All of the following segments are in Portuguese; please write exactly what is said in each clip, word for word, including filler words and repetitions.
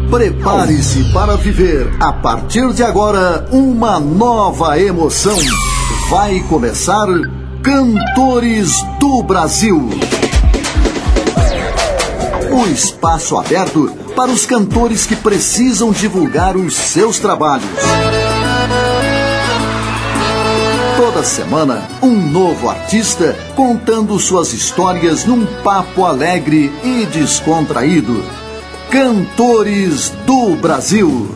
Prepare-se para viver, a partir de agora, uma nova emoção. Vai começar Cantores do Brasil. O espaço aberto para os cantores que precisam divulgar os seus trabalhos. Toda semana, um novo artista contando suas histórias num papo alegre e descontraído. Cantores do Brasil.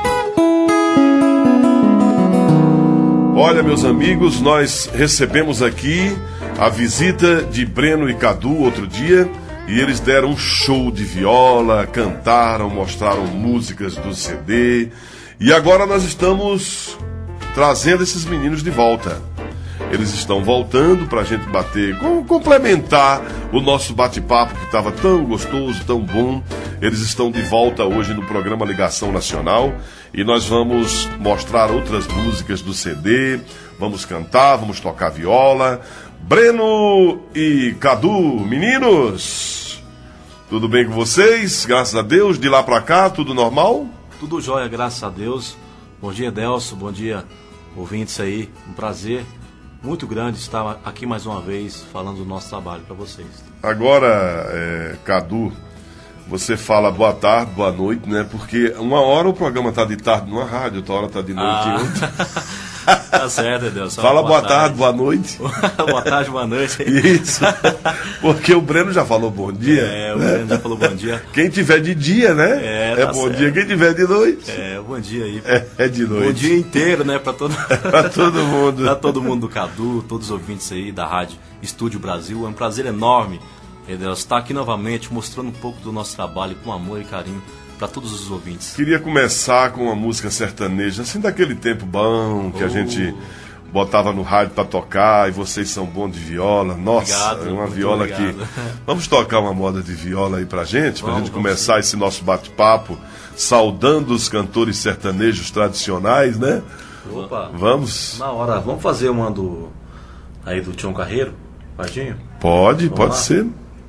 Olha, meus amigos, nós recebemos aqui a visita de Breno e Cadu outro dia e eles deram um show de viola, cantaram, mostraram músicas do C D e agora nós estamos trazendo esses meninos de volta. Eles estão voltando para a gente bater, complementar o nosso bate-papo que estava tão gostoso, tão bom. Eles estão de volta hoje no programa Ligação Nacional e nós vamos mostrar outras músicas do C D, vamos cantar, vamos tocar viola. Breno e Cadu, meninos, tudo bem com vocês? Graças a Deus, de lá para cá, tudo normal? Tudo jóia, graças a Deus. Bom dia, Delso, bom dia, ouvintes aí, um prazer muito grande estar aqui mais uma vez falando do nosso trabalho para vocês. Agora, é, Cadu, você fala boa tarde, boa noite, né? Porque uma hora o programa está de tarde numa rádio, outra hora está de noite ah. em outra. Tá certo, Deus. Fala boa, boa tarde. tarde, boa noite. Boa tarde, boa noite. Isso. Porque o Breno já falou bom dia. É, o né? Breno já falou bom dia. Quem tiver de dia, né? É, é tá bom certo. dia. Quem tiver de noite. É, bom dia aí. É, é de noite. Bom dia inteiro, né? Pra todo, pra todo mundo. Pra todo mundo do Cadu, todos os ouvintes aí da Rádio Estúdio Brasil. É um prazer enorme, Deus, estar aqui novamente mostrando um pouco do nosso trabalho com amor e carinho para todos os ouvintes. Queria começar com uma música sertaneja, assim daquele tempo bom que oh. a gente botava no rádio para tocar e vocês são bons de viola. Nossa, obrigado, é uma viola obrigado. que... Vamos tocar uma moda de viola aí pra gente, pra vamos, gente começar esse nosso bate-papo, saudando os cantores sertanejos tradicionais, né? Opa! Vamos? Na hora, vamos fazer uma do... aí do Tião Carreiro, Pardinho? Pode, vamos pode lá? ser.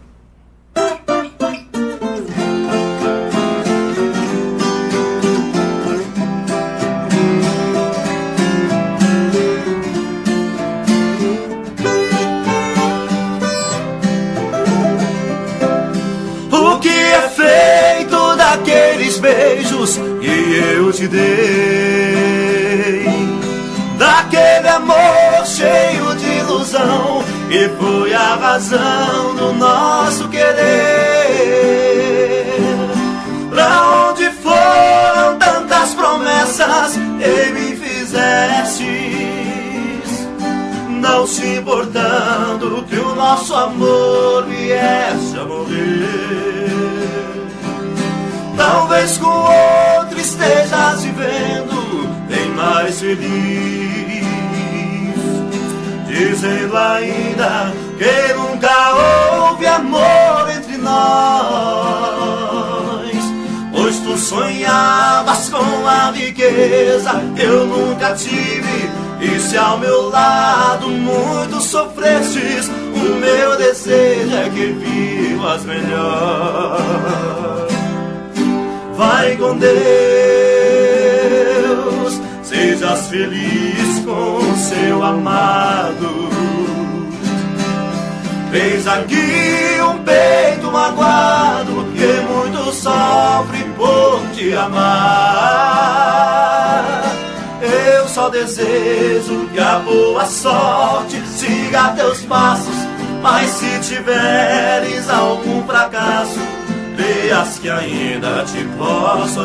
Beijos que eu te dei, daquele amor cheio de ilusão, e foi a razão do nosso querer. Pra onde foram tantas promessas e me fizestes, não se importando que o nosso amor viesse a morrer. Talvez com outro estejas vivendo bem mais feliz, dizendo ainda que nunca houve amor entre nós. Pois tu sonhavas com a riqueza, eu nunca tive, e se ao meu lado muito sofrestes, o meu desejo é que vivas melhor. Vai com Deus, sejas feliz com seu amado. Tens aqui um peito magoado que muito sofre por te amar. Eu só desejo que a boa sorte siga teus passos, mas se tiveres algum fracasso, creias que ainda te posso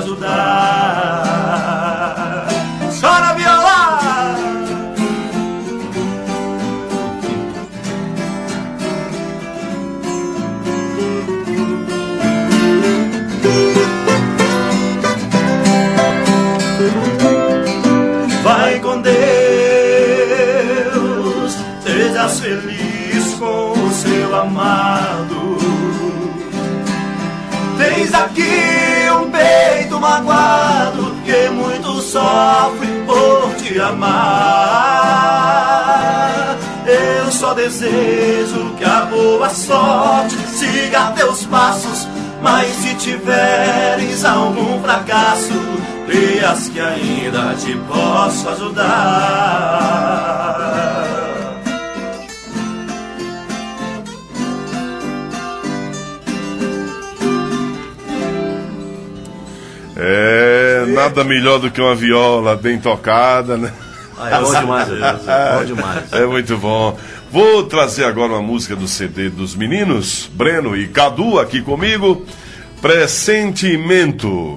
ajudar. Chora, viola! Vai com Deus, sejas feliz com o seu amado. Tens aqui um peito magoado que muito sofre por te amar. Eu só desejo que a boa sorte siga teus passos, mas se tiveres algum fracasso, creias que ainda te posso ajudar. É, nada melhor do que uma viola bem tocada, né? Ah, é bom demais, Deus, é bom demais. É muito bom. Vou trazer agora uma música do C D dos meninos, Breno e Cadu aqui comigo, Pressentimento.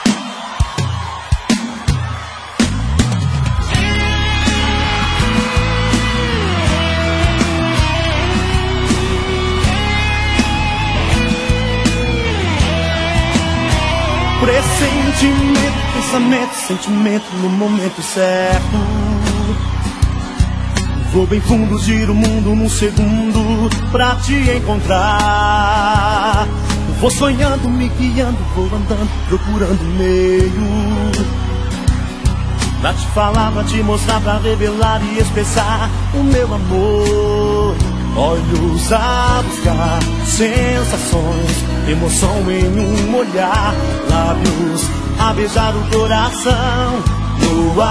Pressentimento, pensamento, sentimento no momento certo. Vou bem fundo, giro o mundo num segundo pra te encontrar. Vou sonhando, me guiando, vou andando, procurando meio pra te falar, pra te mostrar, pra revelar e expressar o meu amor. Olhos a buscar sensações, emoção em um olhar, lábios a beijar o coração no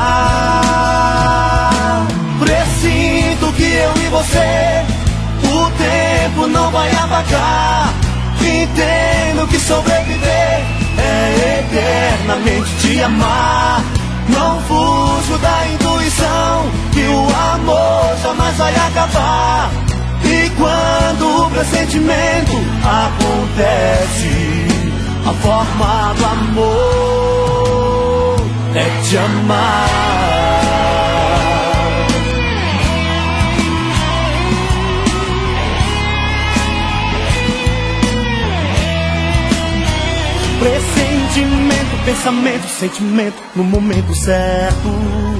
ar. Presinto que eu e você, o tempo não vai apagar. Entendo que sobreviver é eternamente te amar. Não fujo da intuição que o amor jamais vai acabar. E quando o pressentimento acontece, a forma do amor é te amar. Pressentimento, pensamento, sentimento no momento certo.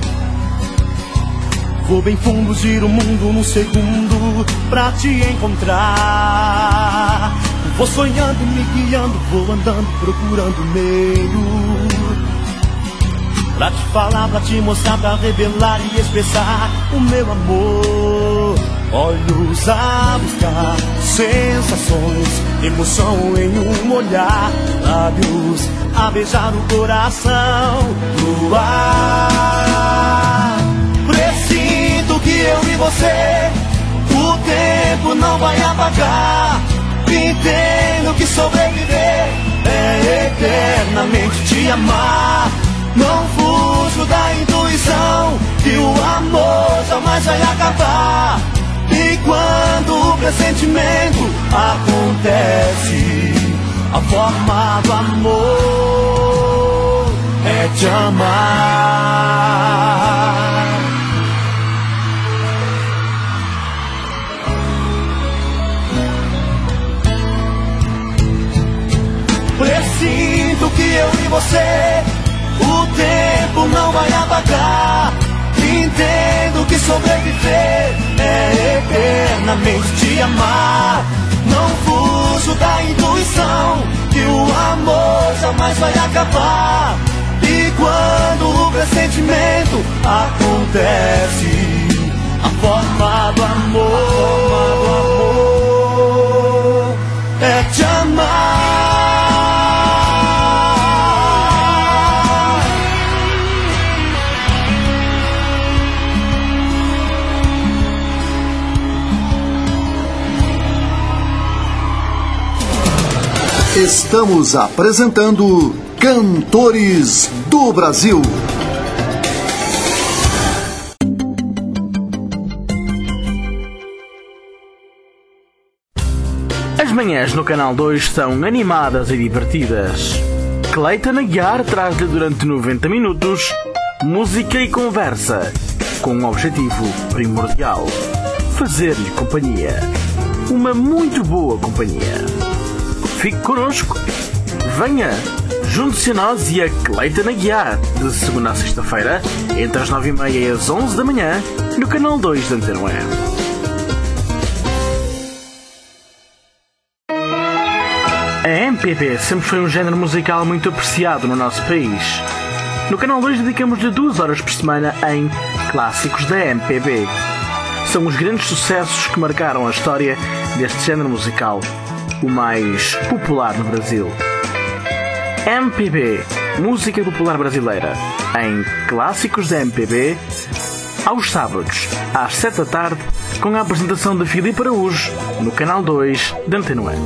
Vou bem fundo, giro o mundo num segundo pra te encontrar. Vou sonhando, me guiando, vou andando, procurando meio pra te falar, pra te mostrar, pra revelar e expressar o meu amor. Olhos a buscar sensações, emoção em um olhar, lábios a beijar o coração no ar. Presinto que eu e você, o tempo não vai apagar. Entendo que sobreviver é eternamente te amar. Não fujo da intuição que o amor jamais vai acabar. E quando o pressentimento acontece, a forma do amor é te amar. Presinto que eu e você, o tempo não vai apagar. Entendo que sobreviver é eternamente te amar. Não fujo da intuição que o amor jamais vai acabar. E quando o pressentimento acontece, a forma do amor é te amar. Estamos apresentando Cantores do Brasil. As manhãs no Canal dois são animadas e divertidas. Cleiton Aguiar traz-lhe durante noventa minutos música e conversa, com um objetivo primordial: fazer-lhe companhia. Uma muito boa companhia. Fique connosco. Venha, junte-se a nós e a Cleiton Aguiar, de segunda a sexta-feira, entre as nove e meia e as onze da manhã, no Canal dois da Antena um. A M P B sempre foi um género musical muito apreciado no nosso país. No Canal dois dedicamos-lhe duas horas por semana em Clássicos da M P B. São os grandes sucessos que marcaram a história deste género musical. o mais popular no Brasil. M P B, música popular brasileira, em Clássicos da M P B, aos sábados, às sete da tarde, com a apresentação de Filipe Araújo, no canal dois da Antena Web.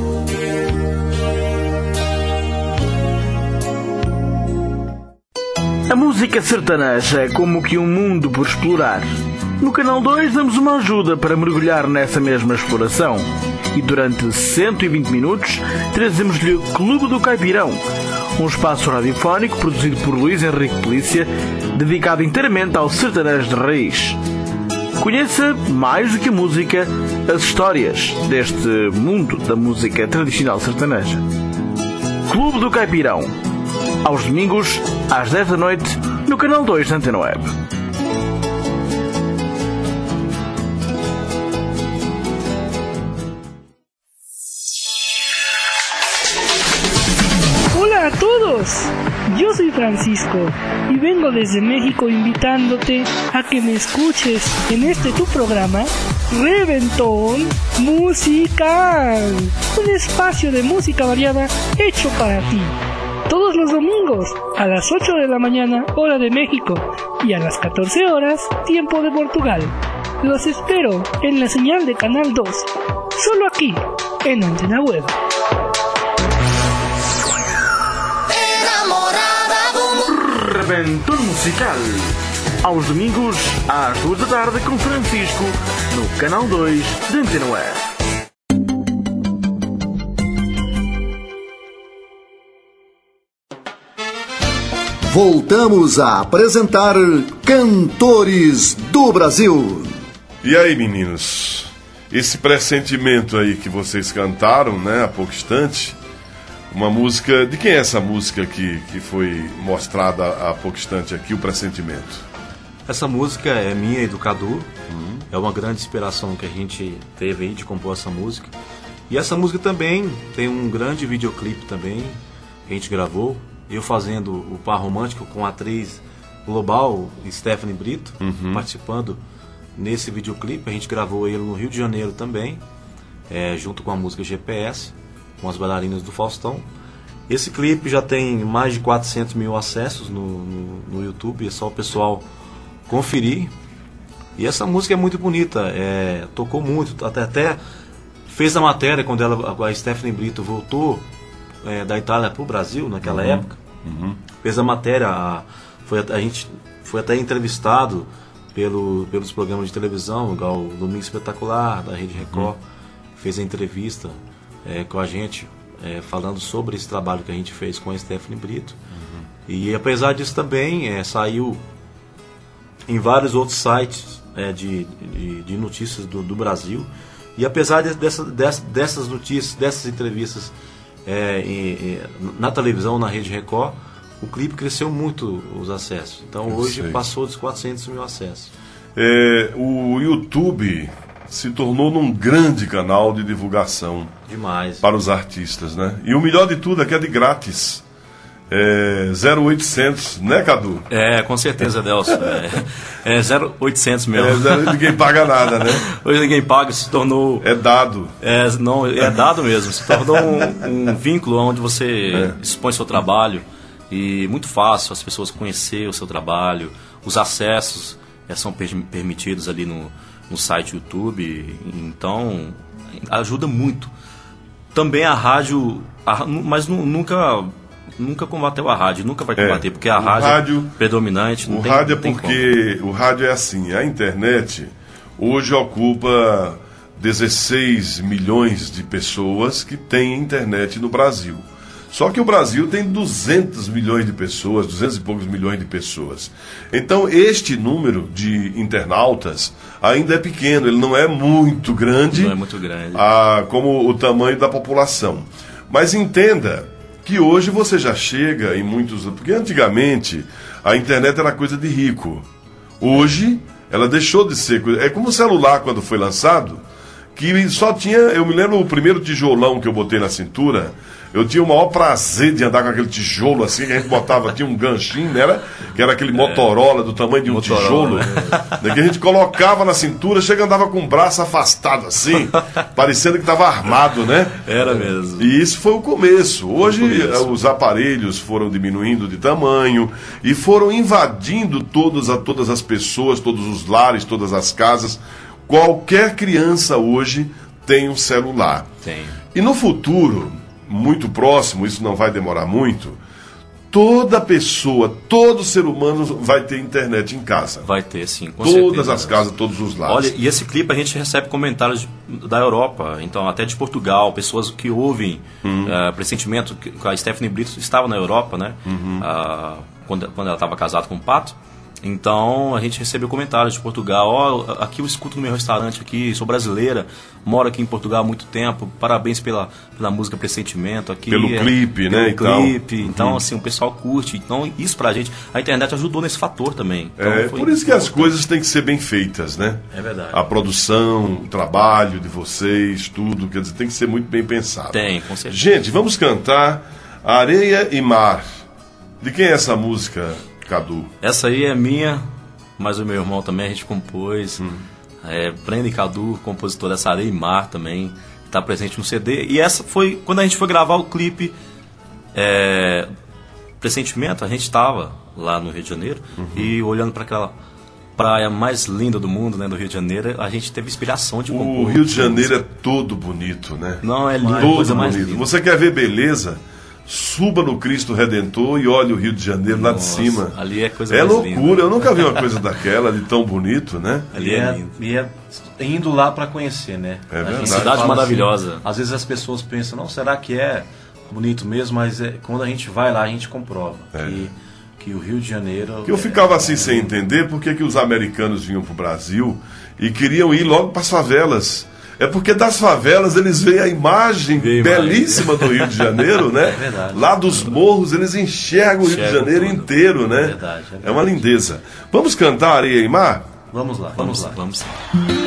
A música sertaneja é como que um mundo por explorar. No canal dois damos uma ajuda para mergulhar nessa mesma exploração. E durante cento e vinte minutos trazemos-lhe o Clube do Caipirão, um espaço radiofónico produzido por Luís Henrique Polícia, dedicado inteiramente ao sertanejo de raiz. Conheça, mais do que a música, as histórias deste mundo da música tradicional sertaneja. Clube do Caipirão, aos domingos, às dez da noite, no canal dois da Antena Web. Hola a todos, yo soy Francisco y vengo desde México invitándote a que me escuches en este tu programa Reventón Musical, un espacio de música variada hecho para ti. Todos los domingos a las ocho de la mañana, hora de México, y a las catorce horas, tiempo de Portugal. Los espero en la señal de Canal dos, solo aquí, en Antena Web. Reventón Musical, aos domingos, às duas da tarde, com Francisco, no canal dois da Antena Web. Voltamos a apresentar Cantores do Brasil. E aí, meninos, esse pressentimento aí que vocês cantaram, né, há pouco instante, uma música, de quem é essa música que, que foi mostrada há pouco instante aqui, o pressentimento? Essa música é minha e do Cadu, uhum. É uma grande inspiração que a gente teve aí de compor essa música. E essa música também tem um grande videoclipe também, que a gente gravou, eu fazendo o par romântico com a atriz global, Stephanie Brito, uhum. participando nesse videoclipe. A gente gravou ele no Rio de Janeiro também, é, junto com a música G P S, com as bailarinas do Faustão. Esse clipe já tem mais de quatrocentos mil acessos no, no, no YouTube, é só o pessoal conferir. E essa música é muito bonita, é, tocou muito, até, até fez a matéria quando ela, a Stephanie Brito voltou é, da Itália para o Brasil naquela uhum. época. Uhum. Fez a matéria, a, foi, a gente foi até entrevistado pelo, pelos programas de televisão, igual o Domingo Espetacular, da Rede Record, uhum. fez a entrevista é, com a gente, é, falando sobre esse trabalho que a gente fez com a Stephanie Brito. Uhum. E apesar disso também, é, saiu em vários outros sites é, de, de, de notícias do, do Brasil. E apesar de, dessa, dessa, dessas notícias, dessas entrevistas é, em, em, na televisão, na Rede Record, o clipe cresceu muito os acessos. Então Eu hoje sei. passou dos quatrocentos mil acessos. É, o YouTube se tornou num grande canal de divulgação. Demais. Para os artistas, né? E o melhor de tudo é que é de grátis. É zero oitocentos, né, Cadu? É, com certeza, Delcio. É, é zero oitocentos mesmo. É, zero, ninguém paga nada, né? Hoje ninguém paga, se tornou... É dado. É, não, é dado mesmo. Se tornou um, um vínculo onde você é. expõe seu trabalho. E muito fácil as pessoas conhecerem o seu trabalho. Os acessos é, são per- permitidos ali no, no site YouTube. Então, ajuda muito. Também a rádio... A, mas nunca... Nunca combateu a rádio, nunca vai combater, é, porque a rádio, rádio é predominante. Não o tem, rádio não é tem porque como. O rádio é assim, a internet hoje ocupa dezesseis milhões de pessoas que têm internet no Brasil. Só que o Brasil tem duzentos milhões de pessoas, duzentos e poucos milhões de pessoas. Então este número de internautas ainda é pequeno, ele não é muito grande, não é muito grande. A, como o tamanho da população. Mas entenda que hoje você já chega em muitos... Porque antigamente a internet era coisa de rico. Hoje ela deixou de ser coisa... É como o celular quando foi lançado, que só tinha, eu me lembro o primeiro tijolão que eu botei na cintura, eu tinha o maior prazer de andar com aquele tijolo assim, que a gente botava, tinha um ganchinho, né, era, que era aquele Motorola do tamanho de um Motorola, tijolo, né, que a gente colocava na cintura, chega e andava com o braço afastado assim, parecendo que estava armado, né? Era mesmo. E isso foi o começo. Hoje o começo. Os aparelhos foram diminuindo de tamanho e foram invadindo todas, a, todas as pessoas, todos os lares, todas as casas. Qualquer criança hoje tem um celular. Tem. E no futuro, muito próximo, isso não vai demorar muito, toda pessoa, todo ser humano vai ter internet em casa. Vai ter, sim, com Todas certeza. as casas, todos os lados. Olha, e esse clipe a gente recebe comentários de, da Europa, então até de Portugal, pessoas que ouvem uhum. uh, pressentimento, que a Stephanie Brito estava na Europa, né? Uhum. Uh, quando, quando ela estava casada com o Pato. Então a gente recebeu comentários de Portugal. Ó, oh, aqui eu escuto no meu restaurante aqui, sou brasileira, moro aqui em Portugal há muito tempo, parabéns pela, pela música Pressentimento aqui. Pelo é, clipe, né? Pelo clipe, uhum. então assim, o pessoal curte. Então isso pra gente, a internet ajudou nesse fator também. Então, é, por isso que as coisas têm que ser bem feitas, né? É verdade. A produção, o trabalho de vocês, tudo, quer dizer, tem que ser muito bem pensado. Tem, com certeza. Gente, vamos cantar Areia e Mar. De quem é essa música, Cadu? Essa aí é minha, mas o meu irmão também, a gente compôs. Hum. É, Breno e Cadu, compositor dessa Areia e Mar também, está presente no C D. E essa foi, quando a gente foi gravar o clipe é, Pressentimento, a gente estava lá no Rio de Janeiro, uhum. e olhando para aquela praia mais linda do mundo, né, do Rio de Janeiro, a gente teve inspiração de compor. O Rio de Janeiro é todo bonito, né? Não, é lindo, todo coisa mais bonito. linda. Você quer ver beleza? Suba no Cristo Redentor e olhe o Rio de Janeiro. Nossa, lá de cima. Ali é coisa é mais loucura, linda. Eu nunca vi uma coisa daquela, de tão bonito, né? Ali é lindo. E é indo lá para conhecer, né? É verdade. Cidade maravilhosa. Assim, às vezes as pessoas pensam, não, será que é bonito mesmo? Mas é, quando a gente vai lá, a gente comprova é. que, que o Rio de Janeiro... Que eu ficava assim sem entender por que, que os americanos vinham pro Brasil e queriam ir logo para as favelas. É porque das favelas eles veem a imagem Vê belíssima imagem. do Rio de Janeiro, né? É verdade. Lá dos morros eles enxergam o Rio de Janeiro tudo. inteiro, né? É verdade, é verdade. É uma lindeza. Vamos cantar Areia e Mar? Vamos lá, vamos, vamos lá. Vamos lá.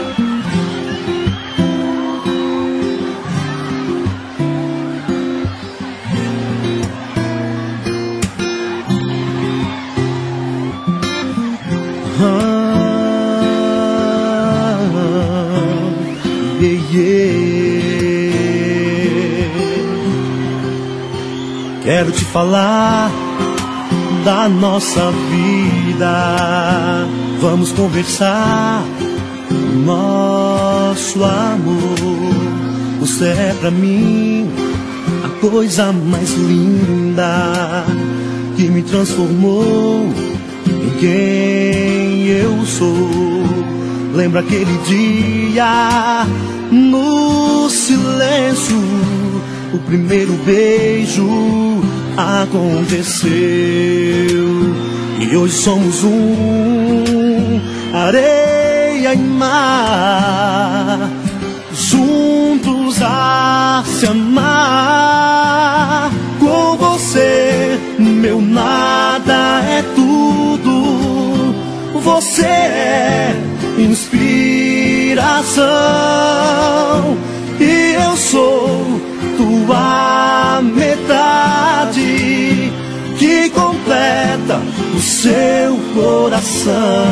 Quero te falar da nossa vida. Vamos conversar do nosso amor. Você é pra mim a coisa mais linda que me transformou em quem eu sou. Lembra aquele dia no silêncio, o primeiro beijo aconteceu e hoje somos um, areia e mar, juntos a se amar. Com você meu nada é tudo, você é inspiração e eu sou tua metade que completa o seu coração.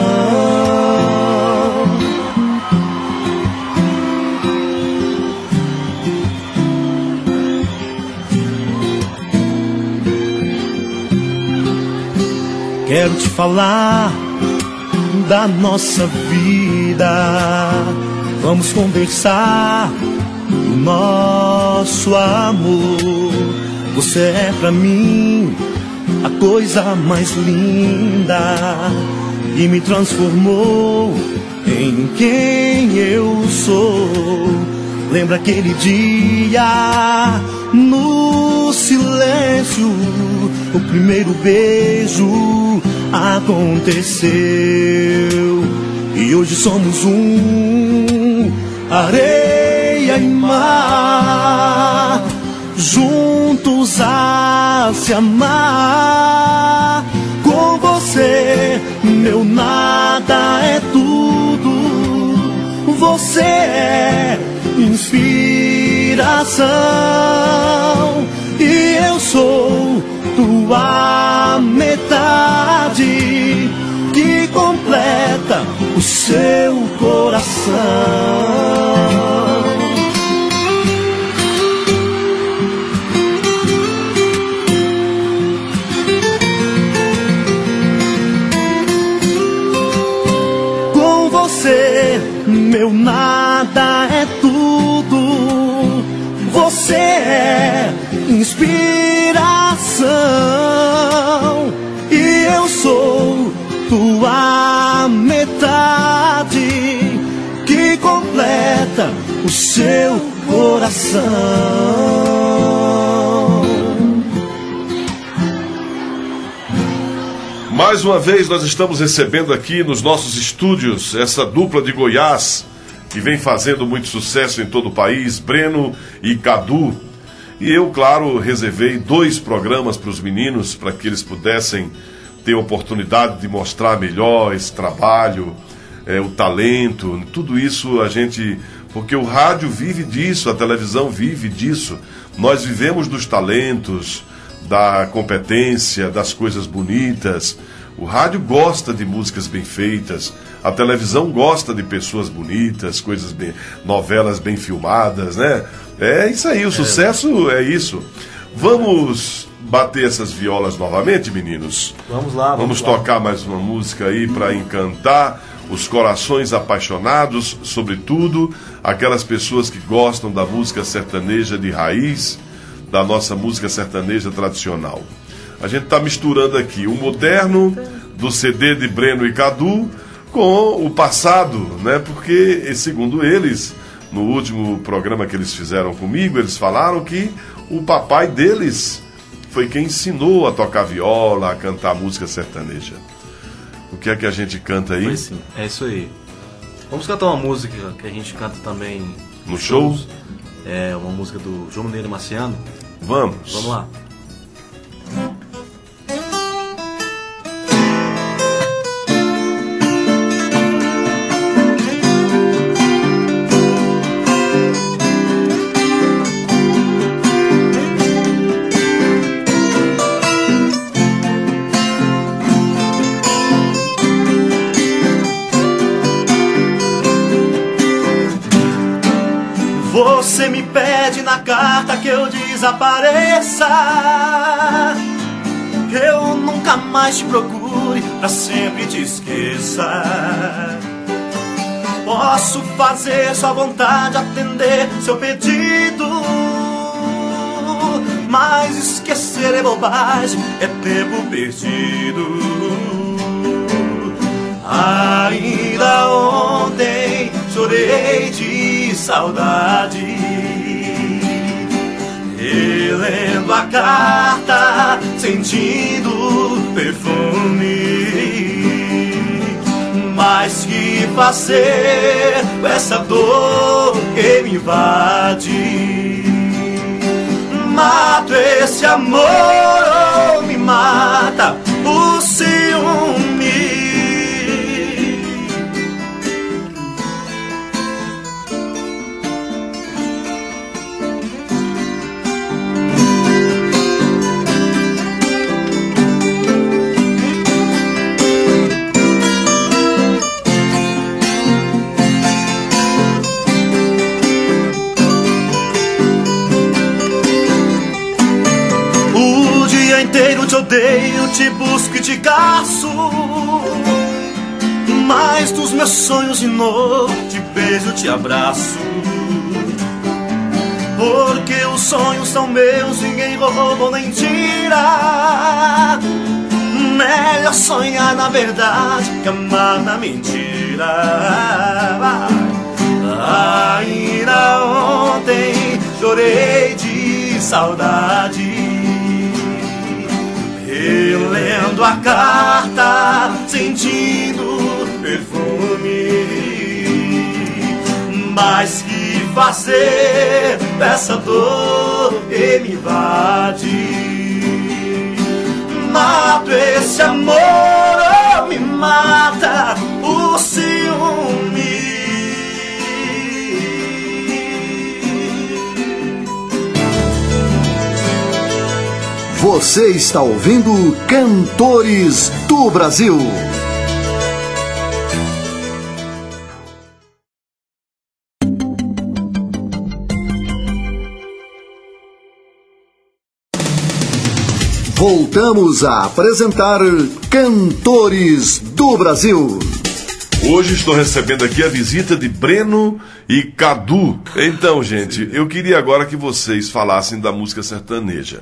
Quero te falar da nossa vida. Vamos conversar do nosso amor. Você é pra mim a coisa mais linda e me transformou em quem eu sou. Lembra aquele dia no silêncio, o primeiro beijo aconteceu e hoje somos um, areia e mar, juntos a se amar. Com você meu nada é tudo, você é inspiração, e eu sou tua metade que completa o seu coração. Com você, meu nada é tudo. Você é inspiração, e eu sou tua metade que completa o seu coração. Mais uma vez nós estamos recebendo aqui nos nossos estúdios essa dupla de Goiás que vem fazendo muito sucesso em todo o país, Breno e Cadu. E eu, claro, reservei dois programas para os meninos para que eles pudessem ter a oportunidade de mostrar melhor esse trabalho, é, o talento, tudo isso a gente... Porque o rádio vive disso, a televisão vive disso. Nós vivemos dos talentos, da competência, das coisas bonitas. O rádio gosta de músicas bem feitas, a televisão gosta de pessoas bonitas, coisas bem, novelas bem filmadas, né? É isso aí, o sucesso é isso. Vamos bater essas violas novamente, meninos? Vamos lá, Vamos vamos, tocar lá. mais uma música aí para encantar os corações apaixonados, sobretudo aquelas pessoas que gostam da música sertaneja de raiz, da nossa música sertaneja tradicional. A gente está misturando aqui o moderno do C D de Breno e Cadu com o passado, né? Porque, segundo eles, no último programa que eles fizeram comigo, eles falaram que o papai deles foi quem ensinou a tocar viola, a cantar música sertaneja. O que é que a gente canta aí? Foi sim, é isso aí. Vamos cantar uma música que a gente canta também no show? Shows. É uma música do João Mineiro Marciano. Vamos. Vamos lá. Você me pede na carta que eu desapareça, que eu nunca mais te procure, pra sempre te esqueça. Posso fazer sua vontade, atender seu pedido, mas esquecer é bobagem, é tempo perdido. Ainda ontem chorei de saudade, relendo a carta, sentindo perfume. Mas que fazer com essa dor que me invade? Mato esse amor ou me mata o ciúme? Inteiro te odeio, te busco e te caço, mas dos meus sonhos de novo te beijo, te abraço. Porque os sonhos são meus, ninguém rouba nem tira. Melhor sonhar na verdade que amar na mentira. Ainda ontem chorei de saudade, relendo a carta, sentindo perfume. Mas que fazer dessa dor que me invade? Mato esse amor ou me mata o ciúme? Você está ouvindo Cantores do Brasil. Voltamos a apresentar Cantores do Brasil. Hoje estou recebendo aqui a visita de Breno e Cadu. Então, gente, eu queria agora que vocês falassem da música sertaneja.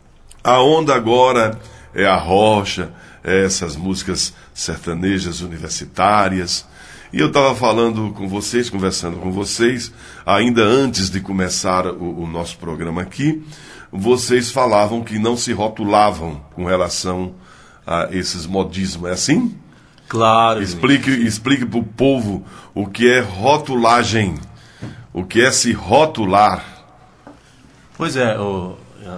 A onda agora é a rocha, é essas músicas sertanejas universitárias. E eu estava falando com vocês, conversando com vocês, ainda antes de começar o, o nosso programa aqui, vocês falavam que não se rotulavam com relação a esses modismos. É assim? Claro. Explique, explique para o povo o que é rotulagem, o que é se rotular. Pois é, o,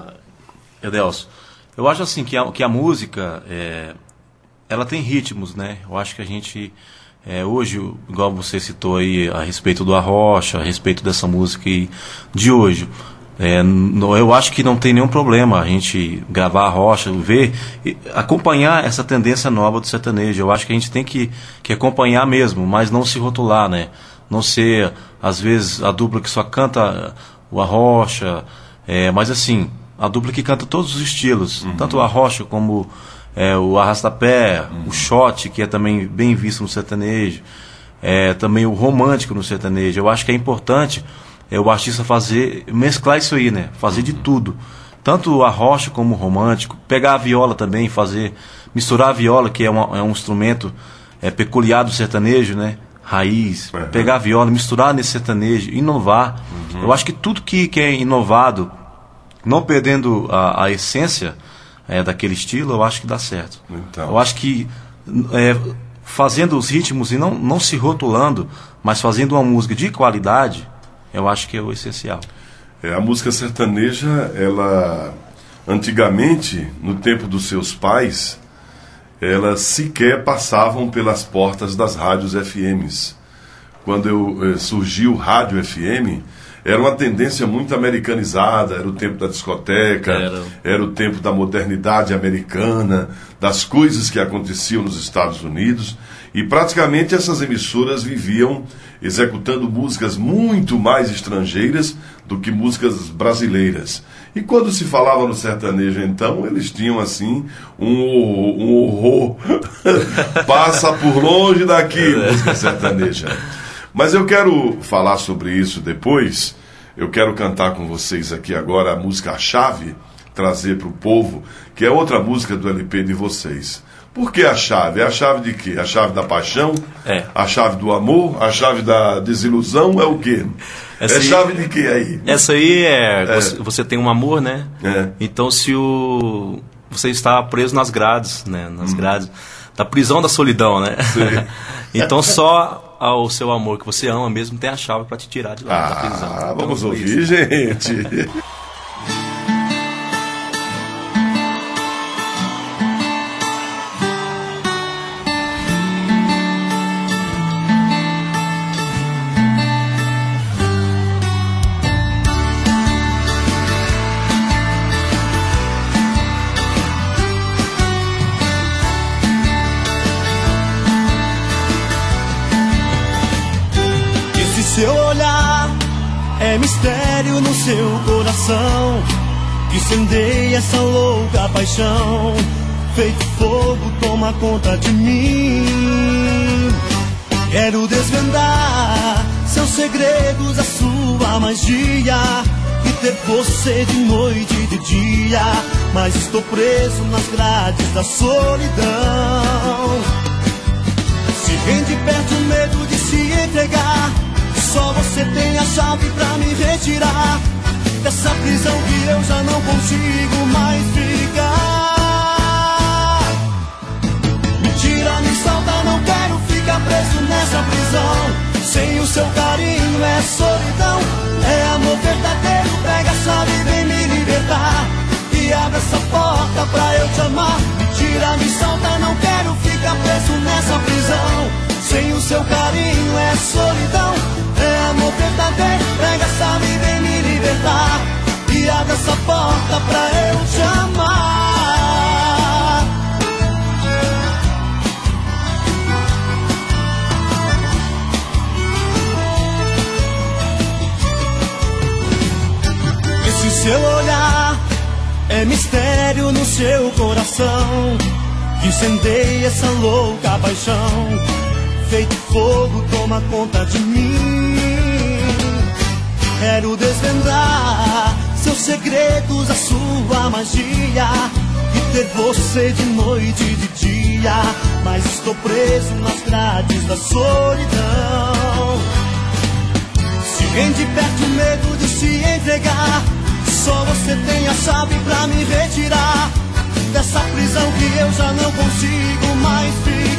Edelso, eu acho assim que a, que a música, é, ela tem ritmos, né? Eu acho que a gente, é, hoje, igual você citou aí, a respeito do Arrocha, a respeito dessa música de hoje, é, no, eu acho que não tem nenhum problema a gente gravar a rocha, ver, acompanhar essa tendência nova do sertanejo. Eu acho que a gente tem que, que acompanhar mesmo, mas não se rotular, né? Não ser, às vezes, a dupla que só canta o Arrocha, é, mas assim, a dupla que canta todos os estilos, uhum. tanto o Arrocha como é, o Arrastapé, uhum. o Shot, que é também bem visto no sertanejo, é, também o romântico no sertanejo. Eu acho que é importante é o artista fazer, mesclar isso aí, né? Fazer de tudo. Tanto o arrocha como o romântico. Pegar a viola também, fazer, misturar a viola, que é, uma, é um instrumento é, peculiar do sertanejo, né? Raiz. Uhum. Pegar a viola, misturar nesse sertanejo, inovar. Uhum. Eu acho que tudo que, que é inovado, não perdendo a, a essência é, daquele estilo, eu acho que dá certo. Então. Eu acho que é, fazendo os ritmos e não, não se rotulando, mas fazendo uma música de qualidade, eu acho que é o essencial. É, a música sertaneja, ela, antigamente, no tempo dos seus pais, elas sequer passavam pelas portas das rádios F Ms. Quando eu, eh, surgiu o rádio F M, era uma tendência muito americanizada, era o tempo da discoteca, era. era o tempo da modernidade americana, das coisas que aconteciam nos Estados Unidos, e praticamente essas emissoras viviam executando músicas muito mais estrangeiras do que músicas brasileiras. E quando se falava no sertanejo, então, eles tinham assim um horror, um horror. Passa por longe daqui, música sertaneja. Mas eu quero falar sobre isso depois. Eu quero cantar com vocês aqui agora a música A Chave, trazer para o povo, que é outra música do L P de vocês. Por que a chave? É a chave de quê? A chave da paixão? É. A chave do amor? A chave da desilusão? É o quê? Essa é aí, chave de quê aí? Essa aí é, é. Você, você tem um amor, né? É. Então se o você está preso nas grades, né? Nas hum. grades da prisão da solidão, né? Então só ao seu amor que você ama mesmo tem a chave para te tirar de lá ah, da prisão. Então, vamos ouvir, isso. gente. Seu olhar é mistério no seu coração, que incendeia essa louca paixão. Feito fogo toma conta de mim. Quero desvendar seus segredos, a sua magia, e ter você de noite e de dia. Mas estou preso nas grades da solidão. Se rende, perde o medo de se entregar. Só você tem a chave pra me retirar dessa prisão que eu já não consigo mais ficar. Me tira, me solta, não quero ficar preso nessa prisão. Sem o seu carinho é solidão. É amor verdadeiro, pega a chave e vem me libertar. E abre essa porta pra eu te amar. Me tira, me solta, não quero ficar preso nessa prisão. Sem o seu carinho é solidão. É amor verdadeiro, pega a chave e vem me libertar. E abre essa porta pra eu te amar. seu olhar é mistério no seu coração, que incendeia essa louca paixão. Feito fogo toma conta de mim. Quero desvendar seus segredos, a sua magia, e ter você de noite e de dia. Mas estou preso nas grades da solidão. Se rende perto o medo de se entregar. Só você tem a chave pra me retirar dessa prisão que eu já não consigo mais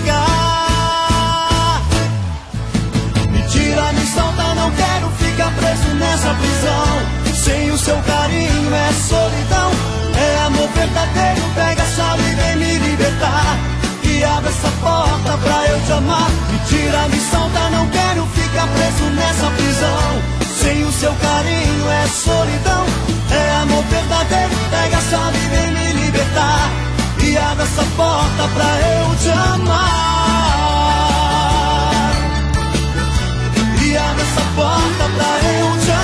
ficar. Me tira, me solta, não quero ficar preso nessa prisão. Sem o seu carinho é solidão. É amor verdadeiro, pega a chave e vem me libertar. E abre essa porta pra eu te amar. Me tira, me solta, não quero ficar preso nessa prisão. Sem o seu carinho é solidão. É amor verdadeiro, pega a chave e vem me libertar. E abre essa porta pra eu te amar. E abre essa porta pra eu te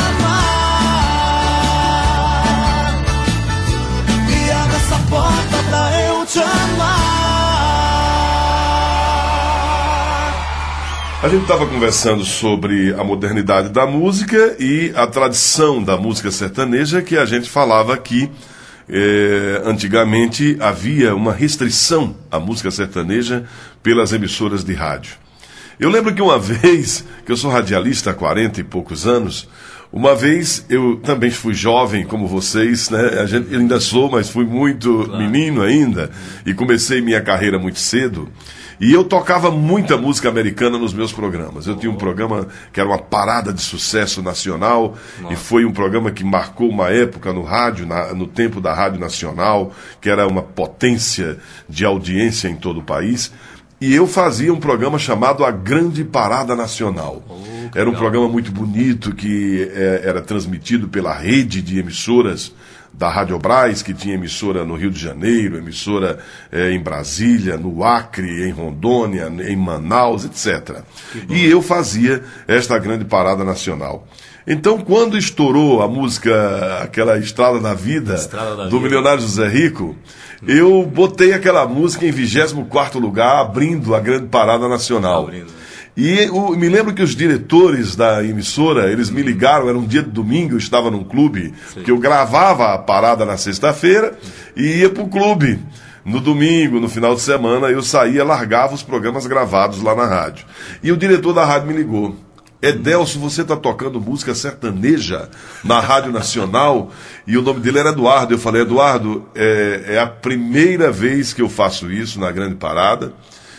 amar. E abre essa porta pra eu te amar. A gente estava conversando sobre a modernidade da música e a tradição da música sertaneja, que a gente falava que eh, antigamente havia uma restrição à música sertaneja pelas emissoras de rádio. Eu lembro que uma vez, que eu sou radialista há quarenta e poucos anos, uma vez eu também fui jovem como vocês, né? A gente, eu ainda sou, mas fui muito claro. menino ainda, e comecei minha carreira muito cedo. E eu tocava muita música americana nos meus programas. Eu tinha um programa que era uma parada de sucesso nacional. Nossa. E foi um programa que marcou uma época no rádio, na, no tempo da Rádio Nacional, que era uma potência de audiência em todo o país. E eu fazia um programa chamado A Grande Parada Nacional. Oh, era um programa muito bonito que é, era transmitido pela rede de emissoras da Rádio Brás, que tinha emissora no Rio de Janeiro, emissora eh, em Brasília, no Acre, em Rondônia, em Manaus, etcétera. E eu fazia esta grande parada nacional. Então, quando estourou a música, aquela Estrada da Vida, Estrada da do Vida. Milionário José Rico, eu botei aquela música em vigésimo quarto lugar, abrindo a grande parada nacional. Abrindo. E o, me lembro que os diretores da emissora, eles me ligaram, era um dia de domingo, eu estava num clube, Sim. que eu gravava a parada na sexta-feira e ia para o clube. No domingo, no final de semana, eu saía, largava os programas gravados lá na rádio. E o diretor da rádio me ligou. Edelso, você está tocando música sertaneja na Rádio Nacional? E o nome dele era Eduardo. Eu falei, Eduardo, é, é a primeira vez que eu faço isso na grande parada.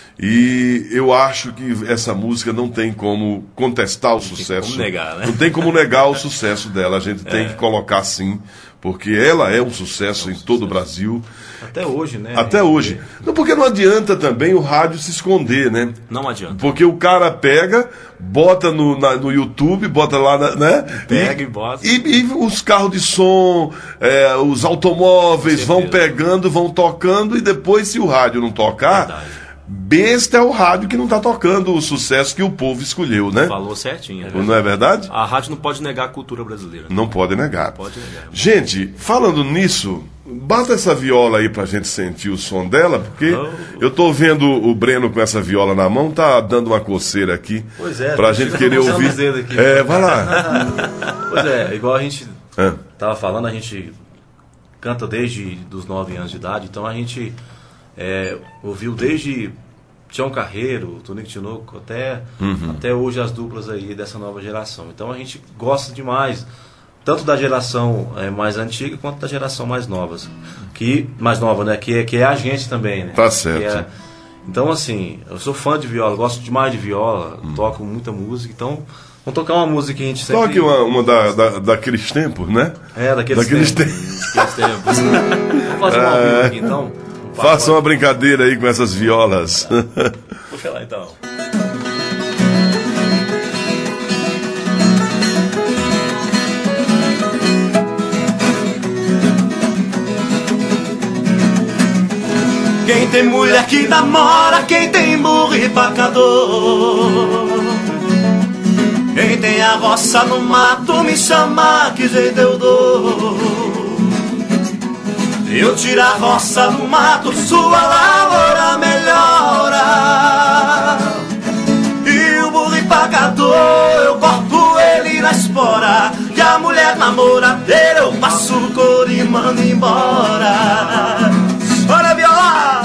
E eu acho que essa música não tem como contestar o sucesso. Não tem como negar, né? Não tem como negar o sucesso dela. A gente tem é. que colocar sim, porque ela é um sucesso é um em sucesso. todo o Brasil. Até hoje, né? Até hoje. Não, porque não adianta também o rádio se esconder, né? Não adianta. Porque o cara pega, bota no, na, no YouTube, bota lá, na, né? Pega e, e bota. E, e os carros de som, é, os automóveis vão pegando, vão tocando, e depois, se o rádio não tocar... Verdade. Besta é o rádio que não está tocando o sucesso que o povo escolheu, né? Falou certinho. É não é verdade? A rádio não pode negar a cultura brasileira. Não pode negar. Não pode negar. Gente, falando nisso, bata essa viola aí pra gente sentir o som dela, porque oh. eu tô vendo o Breno com essa viola na mão, tá dando uma coceira aqui. Pois é. Pra gente querer ouvir. Aqui. É, vai lá. Pois é, igual a gente é. tava falando, a gente canta desde os nove anos de idade, então a gente... É, ouviu desde Tião Carreiro, Tonico Tinoco, até, uhum. até hoje as duplas aí dessa nova geração. Então a gente gosta demais, tanto da geração é, mais antiga quanto da geração mais nova. Que, mais nova, né? Que é, que é a gente também, né? Tá certo. É, então, assim, eu sou fã de viola, gosto demais de viola, uhum. toco muita música, então... Vamos tocar uma música que a gente sempre... Toque uma, uma da, da, daqueles tempos, né? É, daqueles, daqueles tempos. Daqueles tempos. Vamos fazer uma ao vivo aqui, então... Faça uma brincadeira aí com essas violas. Puxa lá então. Quem tem mulher que namora, quem tem burro e pacador, quem tem a roça no mato me chama, que jeito eu dou. Eu tiro a roça do mato, sua lavoura melhora. E o burro empacador, eu corto ele na espora. E a mulher namoradeira, eu passo o couro e mando embora. Olha a viola!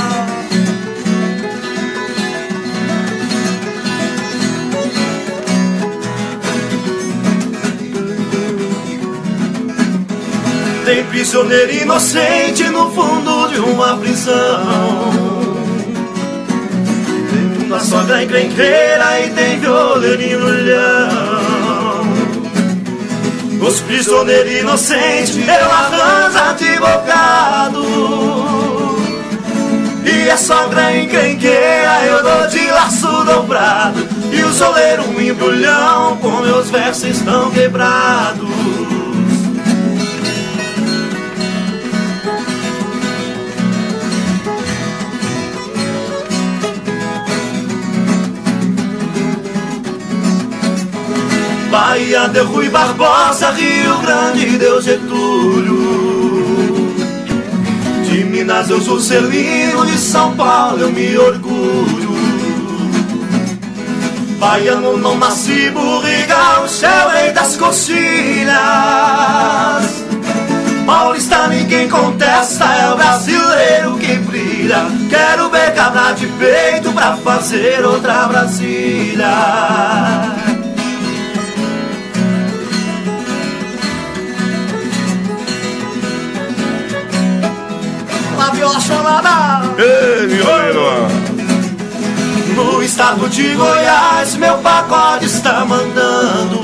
Tem prisioneiro inocente no fundo de uma prisão. Tem uma sogra encrenqueira e tem violeirinho no olhão. Os prisioneiros inocentes eu arranjo advogado. E a sogra encrenqueira eu dou de laço dobrado. E o soleiro um embrulhão com meus versos estão quebrados. Bahia deu Rui Barbosa, Rio Grande deu Getúlio. De Minas eu sou Celino, de São Paulo eu me orgulho. Baiano não nasci burriga, o céu rei das coxilhas. Paulista ninguém contesta, é o brasileiro que brilha. Quero ver cabra de peito pra fazer outra Brasília. Viola chamada. Ei, violeiro! No estado de Goiás, meu pagode está mandando.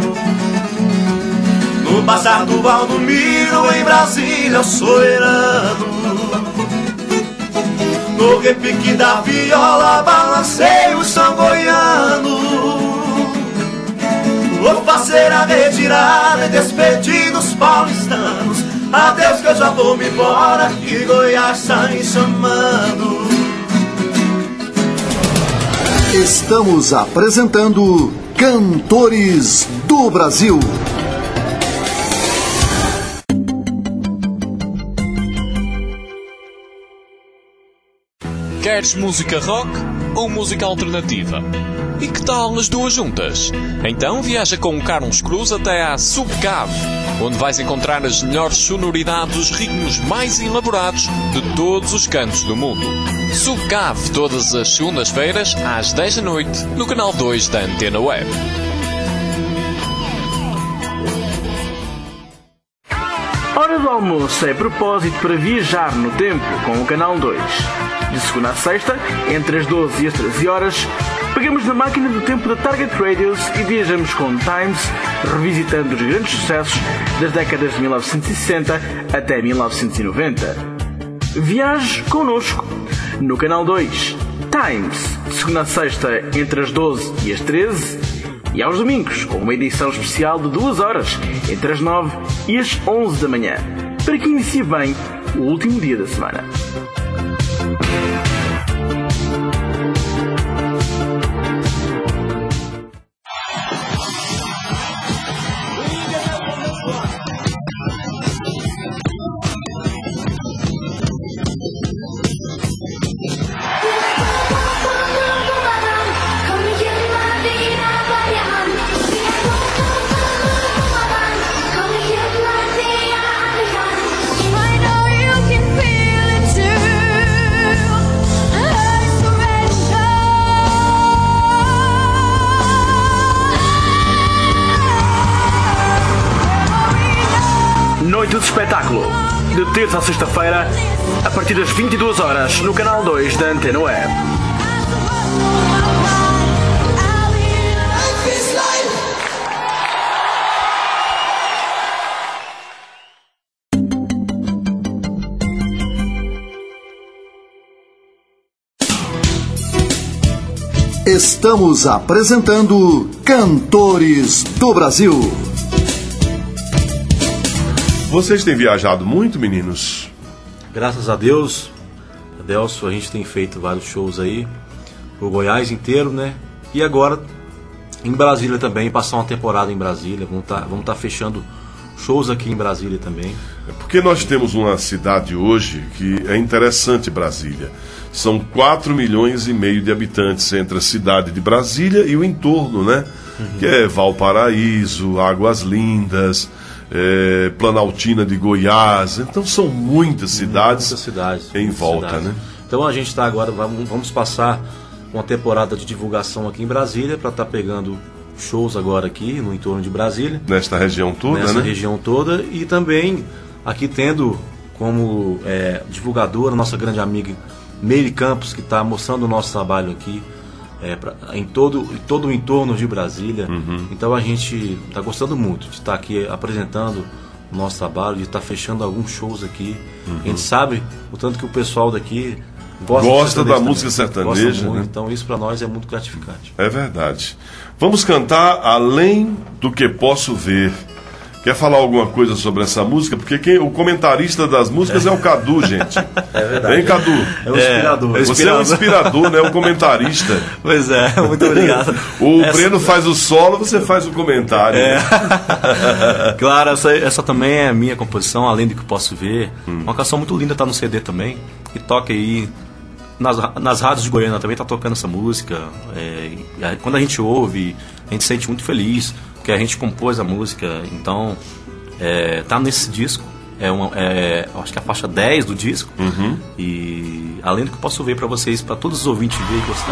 No bazar do Valdomiro, em Brasília, eu sou herano. No repique da viola, balancei o chão goiano. Vou fazer a retirada e despedir dos paulistanos. Adeus que eu já vou me embora, que Goiás está me chamando. Estamos apresentando Cantores do Brasil. Queres música rock ou música alternativa? E que tal as duas juntas? Então viaja com o Carlos Cruz até à Subcave, onde vais encontrar as melhores sonoridades dos ritmos mais elaborados de todos os cantos do mundo. Subcave, todas as segundas-feiras, às dez da noite, no canal dois da Antena Web. Hora do almoço é propósito para viajar no tempo com o canal dois. De segunda a sexta, entre as doze e as treze horas, pegamos na máquina do tempo da Target Radios e viajamos com Times, revisitando os grandes sucessos das décadas de mil novecentos e sessenta até mil novecentos e noventa. Viaje connosco no canal dois. Times, de segunda a sexta, entre as doze e as treze, e aos domingos, com uma edição especial de duas horas, entre as nove e as onze da manhã, para que inicie bem o último dia da semana. Noite de espetáculo, de terça a sexta-feira, a partir das vinte e duas horas, no canal dois da Antena Web. Estamos apresentando Cantores do Brasil. Vocês têm viajado muito, meninos? Graças a Deus, Adelso, a gente tem feito vários shows aí, o Goiás inteiro, né? E agora em Brasília também, passar uma temporada em Brasília. Vamos estar tá, vamos tá fechando shows aqui em Brasília também. É porque nós temos uma cidade hoje que é interessante, Brasília. São quatro milhões e meio de habitantes entre a cidade de Brasília e o entorno, né? Uhum. Que é Valparaíso, Águas Lindas, é, Planaltina de Goiás. Então são muitas cidades, muitas cidades em muitas volta, cidades. né? Então a gente está agora, vamos, vamos passar uma temporada de divulgação aqui em Brasília para estar tá pegando shows agora aqui no entorno de Brasília. Nesta região toda, Nessa né? região toda, e também aqui tendo como é, divulgadora nossa grande amiga Meire Campos, que está mostrando o nosso trabalho aqui é, pra, em, todo, em todo o entorno de Brasília. Uhum. Então a gente está gostando muito de estar tá aqui apresentando o nosso trabalho, de estar tá fechando alguns shows aqui. Uhum. A gente sabe o tanto que o pessoal daqui gosta, gosta da também. música sertaneja. Gosta muito, né? Então isso para nós é muito gratificante. É verdade. Vamos cantar Além do que Posso Ver. Quer falar alguma coisa sobre essa música? Porque quem, o comentarista das músicas é, é o Cadu, gente. É verdade. Vem, Cadu. É o inspirador. É, você é o inspirador, né? O comentarista. Pois é, muito obrigado. O essa... Breno faz o solo, você faz o comentário. É. Né? Claro, essa, essa também é a minha composição, Além do que Posso Ver. Hum. Uma canção muito linda, tá no C D também. E toca aí. Nas, nas rádios de Goiânia também tá tocando essa música. É, quando a gente ouve, a gente se sente muito feliz, porque a gente compôs a música. Então, é, tá nesse disco. É uma, é, acho que é a faixa dez do disco. Uhum. E além do que eu posso ver para vocês, para todos os ouvintes ver e gostar.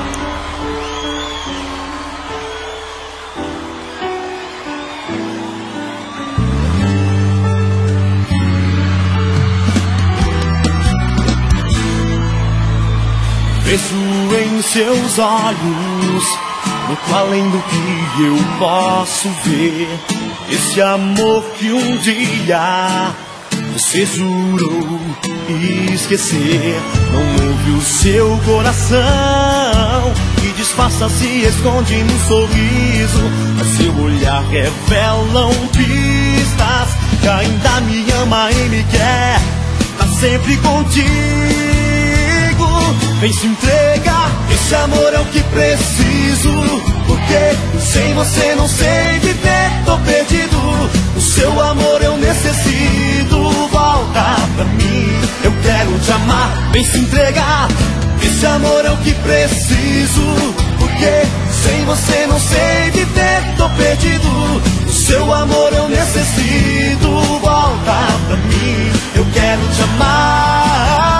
Vejo em seus olhos, muito além do que eu posso ver, esse amor que um dia você jurou esquecer. Não ouve o seu coração, que disfarça, se esconde no sorriso, mas seu olhar revelam pistas que ainda me ama e me quer, tá sempre contigo. Vem se entregar, esse amor é o que preciso, porque sem você não sei viver, tô perdido. O seu amor eu necessito, volta pra mim, eu quero te amar. Vem se entregar, esse amor é o que preciso, porque sem você não sei viver, tô perdido. O seu amor eu necessito, volta pra mim, eu quero te amar.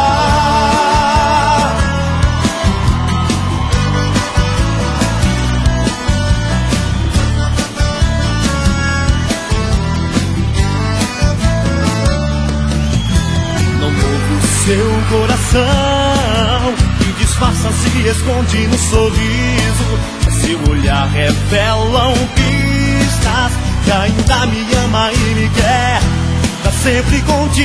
Seu coração, que disfarça, se esconde no sorriso, seu olhar revelam pistas que ainda me ama e me quer, tá sempre contigo.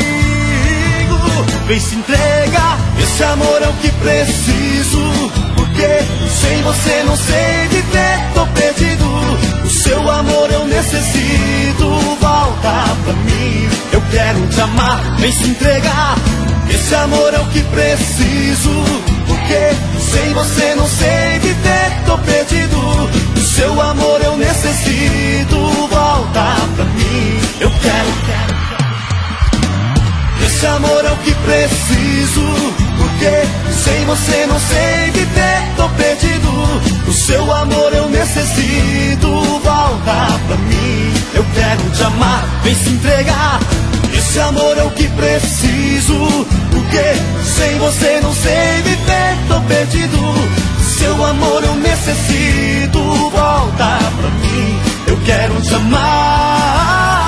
Vem se entregar, esse amor é o que preciso, porque sem você não sei viver, tô perdido. O seu amor eu necessito, volta pra mim, eu quero te amar. Vem se entregar, esse amor é o que preciso, porque sem você não sei viver, tô perdido. O seu amor eu necessito, volta pra mim, eu quero, quero. Esse amor é o que preciso, porque sem você não sei viver, tô perdido. O seu amor eu necessito, volta pra mim, eu quero te amar. Vem se entregar, esse amor é o que preciso, porque sem você não sei viver, tô perdido. Seu amor eu necessito, volta pra mim, eu quero te amar.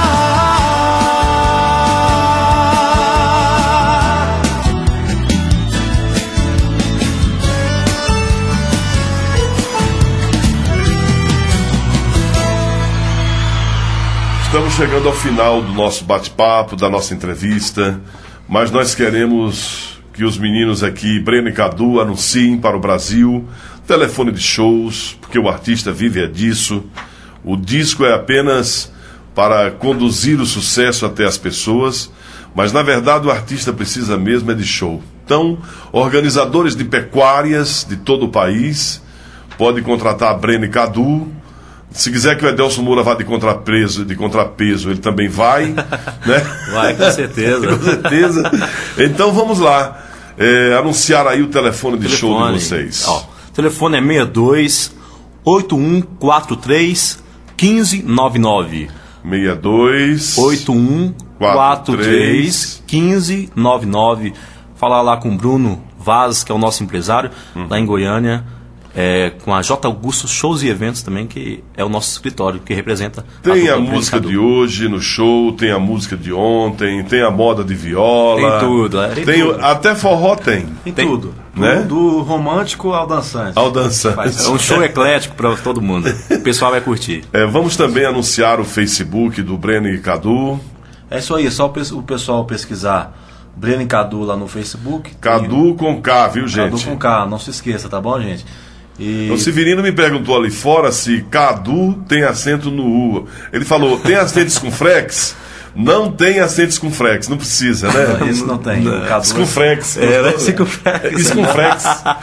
Estamos chegando ao final do nosso bate-papo, da nossa entrevista, mas nós queremos que os meninos aqui, Breno e Cadu, anunciem para o Brasil telefone de shows, porque o artista vive é disso. O disco é apenas para conduzir o sucesso até as pessoas, mas na verdade o artista precisa mesmo é de show. Então, organizadores de pecuárias de todo o país podem contratar Breno e Cadu Se quiser que o Edelson Moura vá de contrapeso, de contrapeso, ele também vai, né? Vai, com certeza. Com certeza. Então vamos lá, é, anunciar aí o telefone de telefone, show de vocês. Ó, o telefone é seis dois oito um quatro três um cinco nove nove. seis dois oito um quatro três um cinco nove nove. Falar lá com o Bruno Vaz, que é o nosso empresário, uhum. lá em Goiânia. É, com a J. Augusto Shows e Eventos também, que é o nosso escritório, que representa... Tem a, a música de hoje no show, tem a música de ontem, tem a moda de viola... Tem tudo, é. Tem tem tudo. Até forró tem. Tem, tem tudo, né? do, do romântico ao dançante. Ao dançante. É um show eclético para todo mundo, o pessoal vai curtir. É, vamos também anunciar o Facebook do Breno e Cadu. É isso aí, é só o pessoal pesquisar Breno e Cadu lá no Facebook. Cadu com K, viu, gente? Cadu com K, não se esqueça, tá bom, gente? E... O Severino me perguntou ali fora se Cadu tem acento no U. Ele falou, tem acentos com frex? Não tem acentos com frex, não precisa, né? Isso não tem. Cadu... Escunfrex. É, né? Escunfrex. Escunfrex.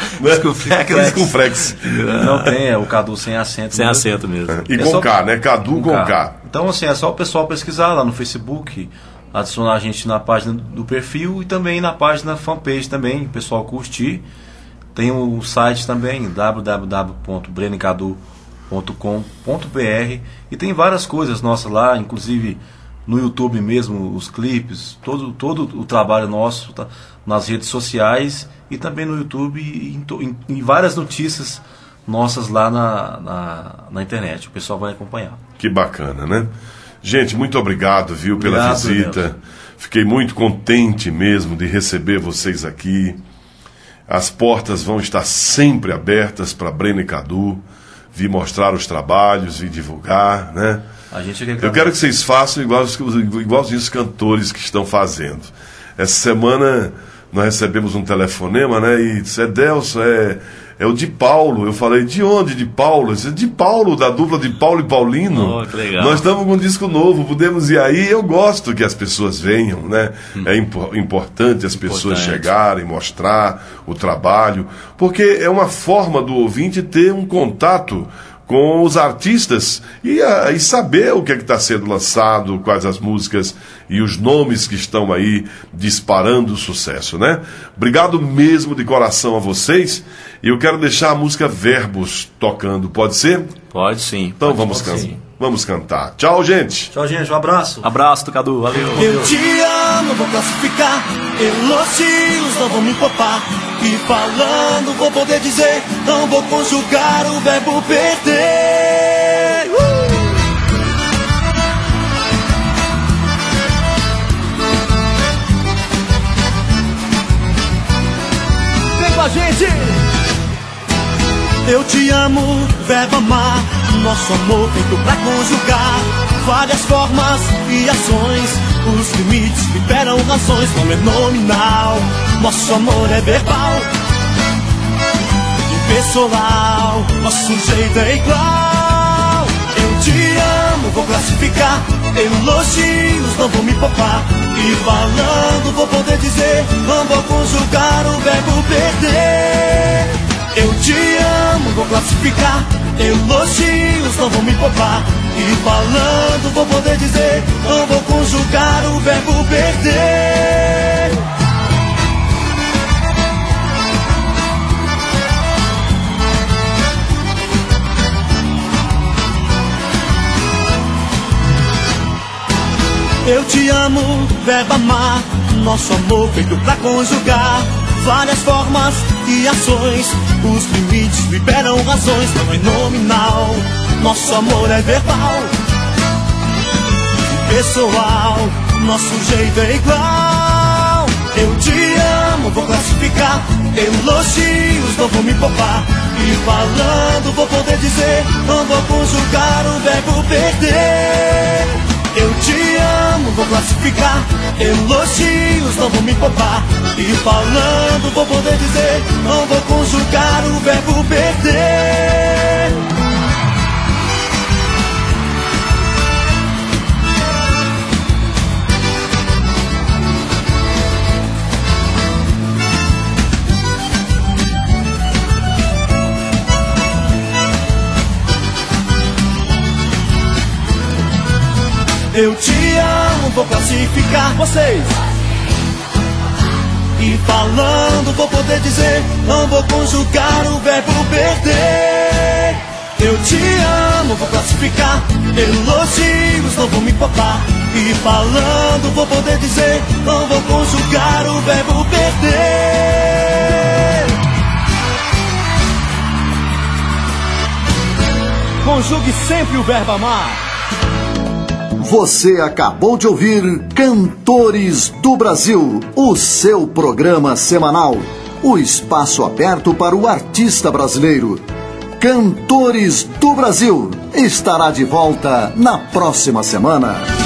Escunfrex. Não tem, é o Cadu sem acento. Sem mesmo. acento mesmo. E é com só... K, né? Cadu com, com K. K. Então, assim, é só o pessoal pesquisar lá no Facebook, adicionar a gente na página do perfil e também na página fanpage também, o pessoal curtir. Tem o site também, w w w ponto breno cadu ponto com ponto b r, e tem várias coisas nossas lá, inclusive no YouTube mesmo, os clipes, todo, todo o trabalho nosso tá, nas redes sociais e também no YouTube e em, em, em várias notícias nossas lá na, na, na internet. O pessoal vai acompanhar. Que bacana, né? Gente, muito obrigado, viu, pela obrigado, visita. Deus. Fiquei muito contente mesmo de receber vocês aqui. As portas vão estar sempre abertas para Breno e Cadu vir mostrar os trabalhos, vir divulgar, né? A gente quer... Eu quero que vocês façam igual, igualzinho os cantores que estão fazendo. Essa semana nós recebemos um telefonema, né? E disse, é Delson, é, é o de Paulo. Eu falei, de onde de Paulo? Disse, de Paulo, da dupla de Paulo e Paulino. Oh, que legal. Nós estamos com um disco novo, podemos ir aí. Eu gosto que as pessoas venham, né? Hum. É impo- importante as importante. pessoas chegarem, mostrar o trabalho, porque é uma forma do ouvinte ter um contato com os artistas e, a, e saber o que é que está sendo lançado, quais as músicas e os nomes que estão aí disparando o sucesso, né? Obrigado mesmo de coração a vocês, e eu quero deixar a música Verbos tocando, pode ser? Pode sim. Então pode, vamos, pode can- sim. vamos cantar. Tchau, gente. Tchau, gente, um abraço. Abraço do Cadu, valeu. Eu te amo, vou classificar, elogios não vão me poupar, e falando vou poder dizer, não vou conjugar o verbo perder. Uh! Vem com a gente! Eu te amo, verbo amar, nosso amor feito pra conjugar várias formas e ações, os limites liberam razões, nome é nominal, nosso amor é verbal, impessoal, nosso jeito é igual. Eu te amo, vou classificar, elogios não vou me poupar, e falando vou poder dizer, não vou conjugar o verbo perder. Eu te amo, vou classificar, elogios não vão me poupar, e falando vou poder dizer, não vou conjugar o verbo perder. Eu te amo, verbo amar, nosso amor feito pra conjugar várias formas e ações, os limites liberam razões, não é nominal, nosso amor é verbal, impessoal, nosso jeito é igual. Eu te amo, vou classificar, elogios não vou me poupar, e falando vou poder dizer, não vou conjugar o verbo perder. Eu te amo, vou classificar, elogios não vou me poupar, e falando vou poder dizer, não vou conjugar o verbo perder. Eu te amo, vou classificar vocês. E falando vou poder dizer, não vou conjugar o verbo perder. Eu te amo, vou classificar, elogios não vou me poupar. E falando vou poder dizer, não vou conjugar o verbo perder. Conjugue sempre o verbo amar. Você acabou de ouvir Cantores do Brasil, o seu programa semanal, o espaço aberto para o artista brasileiro. Cantores do Brasil estará de volta na próxima semana.